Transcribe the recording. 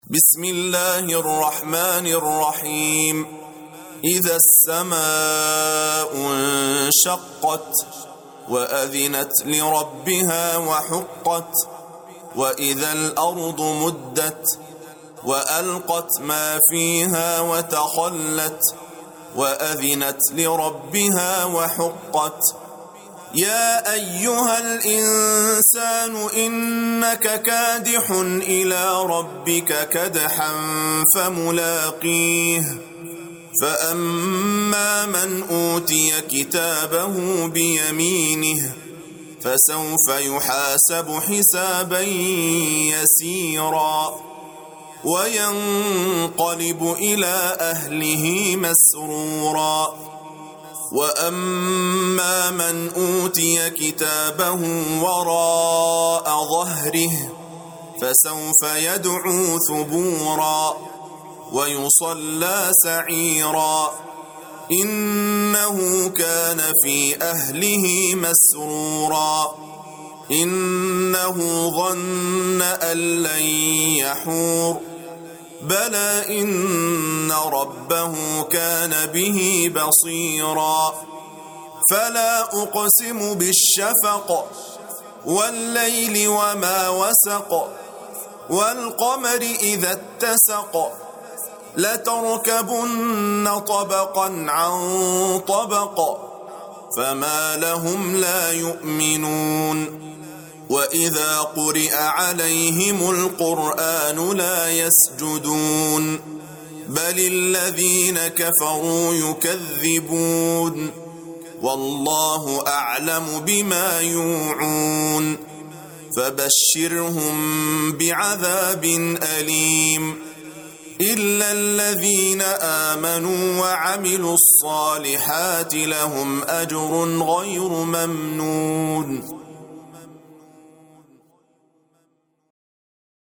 بسم الله الرحمن الرحيم. إذا السماء انشقت وأذنت لربها وحقت وإذا الأرض مدت وألقت ما فيها وتخلت وأذنت لربها وحقت. يا أيها الإنسان إنك كادح إلى ربك كدحا فملاقيه. فأما من أوتي كتابه بيمينه فسوف يحاسب حسابا يسيرا وينقلب إلى أهله مسرورا. وأما من أوتي كتابه وراء ظهره فسوف يدعو ثبورا ويصلى سعيرا إنه كان في أهله مسرورا إنه ظن أن لن يحور بلى إن ربه كان به بصيرا. فلا أقسم بالشفق والليل وما وسق والقمر إذا اتسق لتركبن طبقا عن طبق فما لهم لا يؤمنون. وإذا قرئ عليهم القرآن لا يسجدون بل الذين كفروا يكذبون والله أعلم بما يوعون. فبشرهم بعذاب أليم إلا الذين آمنوا وعملوا الصالحات لهم أجر غير ممنون.